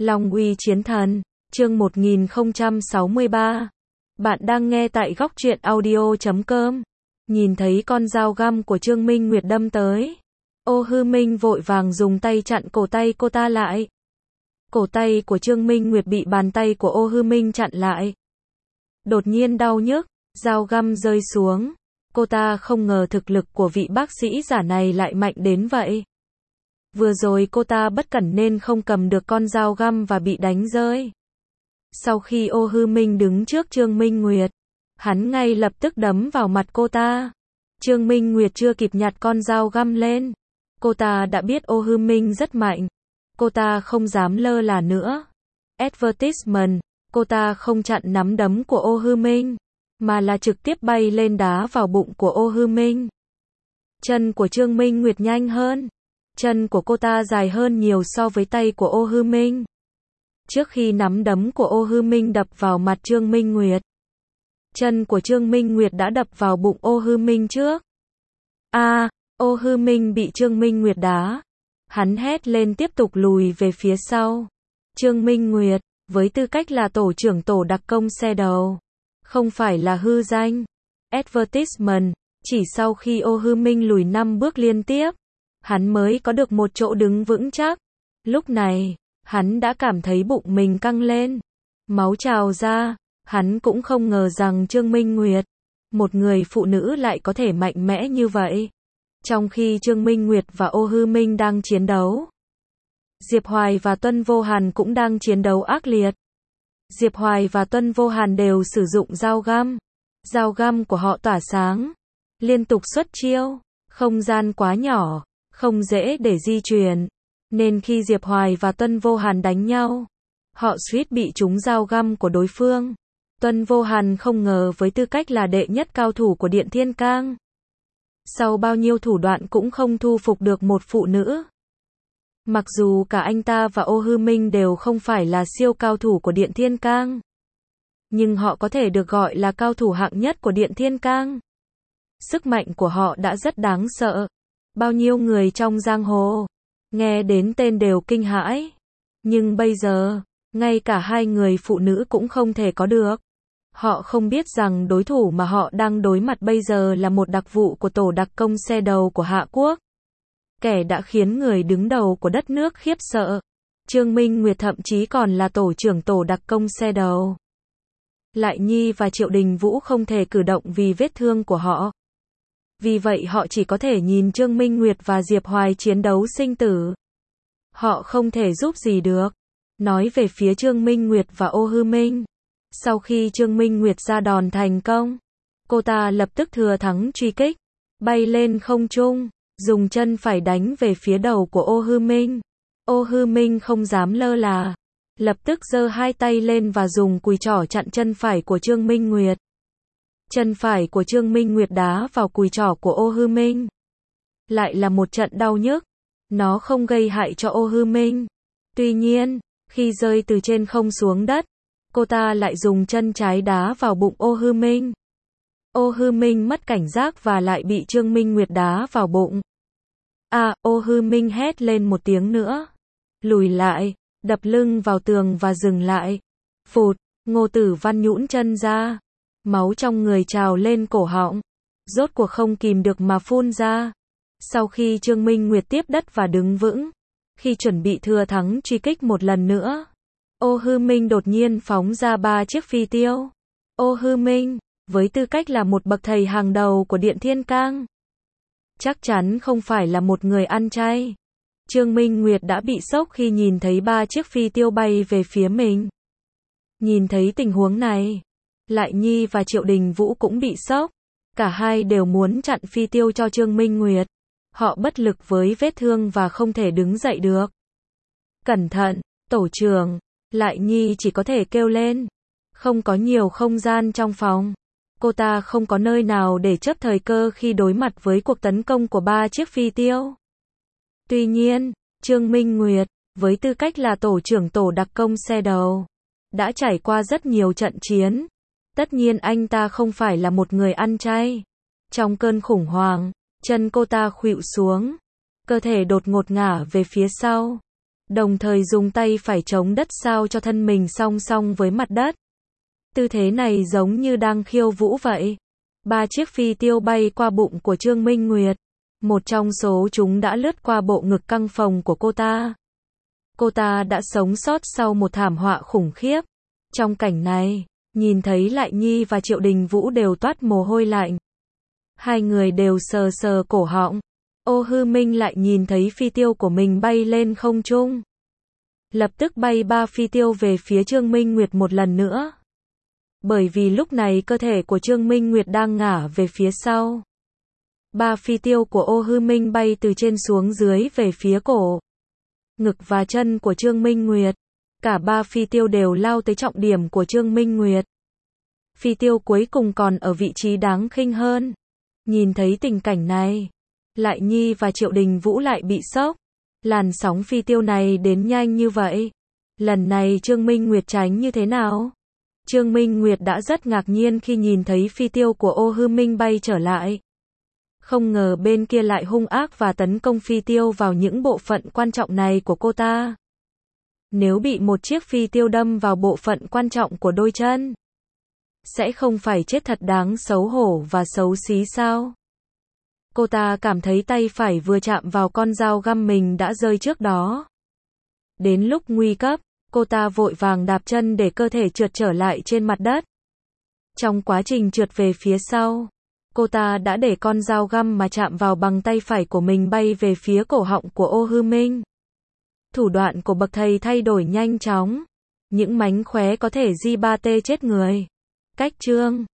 Long uy chiến thần, chương 1063. Bạn đang nghe tại góc truyện audio.com. Nhìn thấy con dao găm của Trương Minh Nguyệt đâm tới, Ô Hư Minh vội vàng dùng tay chặn cổ tay cô ta lại. Cổ tay của Trương Minh Nguyệt bị bàn tay của Ô Hư Minh chặn lại. Đột nhiên đau nhức, dao găm rơi xuống. Cô ta không ngờ thực lực của vị bác sĩ giả này lại mạnh đến vậy. Vừa rồi cô ta bất cẩn nên không cầm được con dao găm và bị đánh rơi. Sau khi Ô Hư Minh đứng trước Trương Minh Nguyệt, hắn ngay lập tức đấm vào mặt cô ta. Trương Minh Nguyệt chưa kịp nhặt con dao găm lên, cô ta đã biết Ô Hư Minh rất mạnh. Cô ta không dám lơ là nữa. Advertisement, cô ta không chặn nắm đấm của Ô Hư Minh, mà là trực tiếp bay lên đá vào bụng của Ô Hư Minh. Chân của Trương Minh Nguyệt nhanh hơn. Chân của cô ta dài hơn nhiều so với tay của Ô Hư Minh. Trước khi nắm đấm của Ô Hư Minh đập vào mặt Trương Minh Nguyệt, chân của Trương Minh Nguyệt đã đập vào bụng Ô Hư Minh trước. Ô Hư Minh bị Trương Minh Nguyệt đá. Hắn hét lên tiếp tục lùi về phía sau. Trương Minh Nguyệt, với tư cách là tổ trưởng tổ đặc công xe đầu, không phải là hư danh. Advertisement, chỉ sau khi Ô Hư Minh lùi 5 bước liên tiếp, hắn mới có được một chỗ đứng vững chắc. Lúc này, hắn đã cảm thấy bụng mình căng lên, máu trào ra. Hắn cũng không ngờ rằng Trương Minh Nguyệt, một người phụ nữ lại có thể mạnh mẽ như vậy. Trong khi Trương Minh Nguyệt và Ô Hư Minh đang chiến đấu, Diệp Hoài và Tuân Vô Hàn cũng đang chiến đấu ác liệt. Diệp Hoài và Tuân Vô Hàn đều sử dụng dao găm. Dao găm của họ tỏa sáng, liên tục xuất chiêu. Không gian quá nhỏ, không dễ để di chuyển, nên khi Diệp Hoài và Tuân Vô Hàn đánh nhau, họ suýt bị trúng dao găm của đối phương. Tuân Vô Hàn không ngờ với tư cách là đệ nhất cao thủ của Điện Thiên Cang, sau bao nhiêu thủ đoạn cũng không thu phục được một phụ nữ. Mặc dù cả anh ta và Ô Hư Minh đều không phải là siêu cao thủ của Điện Thiên Cang, nhưng họ có thể được gọi là cao thủ hạng nhất của Điện Thiên Cang. Sức mạnh của họ đã rất đáng sợ. Bao nhiêu người trong giang hồ nghe đến tên đều kinh hãi. Nhưng bây giờ, ngay cả hai người phụ nữ cũng không thể có được. Họ không biết rằng đối thủ mà họ đang đối mặt bây giờ là một đặc vụ của tổ đặc công xe đầu của Hạ Quốc. Kẻ đã khiến người đứng đầu của đất nước khiếp sợ. Trương Minh Nguyệt thậm chí còn là tổ trưởng tổ đặc công xe đầu. Lại Nhi và Triệu Đình Vũ không thể cử động vì vết thương của họ. Vì vậy họ chỉ có thể nhìn Trương Minh Nguyệt và Diệp Hoài chiến đấu sinh tử. Họ không thể giúp gì được. Nói về phía Trương Minh Nguyệt và Ô Hư Minh, sau khi Trương Minh Nguyệt ra đòn thành công, cô ta lập tức thừa thắng truy kích, bay lên không trung, dùng chân phải đánh về phía đầu của Ô Hư Minh. Ô Hư Minh không dám lơ là, lập tức giơ hai tay lên và dùng cùi trỏ chặn chân phải của Trương Minh Nguyệt. Chân phải của Trương Minh Nguyệt đá vào cùi trỏ của Ô Hư Minh. Lại là một trận đau nhức. Nó không gây hại cho Ô Hư Minh. Tuy nhiên, khi rơi từ trên không xuống đất, cô ta lại dùng chân trái đá vào bụng Ô Hư Minh. Ô Hư Minh mất cảnh giác và lại bị Trương Minh Nguyệt đá vào bụng. Ô Hư Minh hét lên một tiếng nữa. Lùi lại, đập lưng vào tường và dừng lại. Phụt, Ngô Tử Văn nhũn chân ra. Máu trong người trào lên cổ họng. Rốt cuộc không kìm được mà phun ra. Sau khi Trương Minh Nguyệt tiếp đất và đứng vững, khi chuẩn bị thừa thắng truy kích một lần nữa, Ô Hư Minh đột nhiên phóng ra 3 chiếc phi tiêu. Ô Hư Minh, với tư cách là một bậc thầy hàng đầu của Điện Thiên Cang, chắc chắn không phải là một người ăn chay. Trương Minh Nguyệt đã bị sốc khi nhìn thấy 3 chiếc phi tiêu bay về phía mình. Nhìn thấy tình huống này, Lại Nhi và Triệu Đình Vũ cũng bị sốc. Cả hai đều muốn chặn phi tiêu cho Trương Minh Nguyệt. Họ bất lực với vết thương và không thể đứng dậy được. Cẩn thận, tổ trưởng. Lại Nhi chỉ có thể kêu lên. Không có nhiều không gian trong phòng. Cô ta không có nơi nào để chấp thời cơ khi đối mặt với cuộc tấn công của 3 chiếc phi tiêu. Tuy nhiên, Trương Minh Nguyệt, với tư cách là tổ trưởng tổ đặc công xe đầu, đã trải qua rất nhiều trận chiến. Tất nhiên anh ta không phải là một người ăn chay. Trong cơn khủng hoảng, chân cô ta khuỵu xuống, cơ thể đột ngột ngả về phía sau. đồng thời dùng tay phải chống đất sao cho thân mình song song với mặt đất. Tư thế này giống như đang khiêu vũ vậy. 3 chiếc phi tiêu bay qua bụng của Trương Minh Nguyệt. Một trong số chúng đã lướt qua bộ ngực căng phồng của cô ta. Cô ta đã sống sót sau một thảm họa khủng khiếp. Trong cảnh này, nhìn thấy Lại Nhi và Triệu Đình Vũ đều toát mồ hôi lạnh. Hai người đều sờ sờ cổ họng. Ô Hư Minh lại nhìn thấy phi tiêu của mình bay lên không trung. Lập tức bay 3 phi tiêu về phía Trương Minh Nguyệt một lần nữa. Bởi vì lúc này cơ thể của Trương Minh Nguyệt đang ngả về phía sau. 3 phi tiêu của Ô Hư Minh bay từ trên xuống dưới về phía cổ, ngực và chân của Trương Minh Nguyệt. Cả 3 phi tiêu đều lao tới trọng điểm của Trương Minh Nguyệt. Phi tiêu cuối cùng còn ở vị trí đáng khinh hơn. Nhìn thấy tình cảnh này, Lại Nhi và Triệu Đình Vũ lại bị sốc. Làn sóng phi tiêu này đến nhanh như vậy. Lần này Trương Minh Nguyệt tránh như thế nào? Trương Minh Nguyệt đã rất ngạc nhiên khi nhìn thấy phi tiêu của Ô Hư Minh bay trở lại. Không ngờ bên kia lại hung ác và tấn công phi tiêu vào những bộ phận quan trọng này của cô ta. Nếu bị một chiếc phi tiêu đâm vào bộ phận quan trọng của đôi chân, sẽ không phải chết thật đáng xấu hổ và xấu xí sao? Cô ta cảm thấy tay phải vừa chạm vào con dao găm mình đã rơi trước đó. Đến lúc nguy cấp, cô ta vội vàng đạp chân để cơ thể trượt trở lại trên mặt đất. Trong quá trình trượt về phía sau, cô ta đã để con dao găm mà chạm vào bằng tay phải của mình bay về phía cổ họng của Ô Hư Minh. Thủ đoạn của bậc thầy thay đổi nhanh chóng. Những mánh khóe có thể di ba tê chết người. Cách chương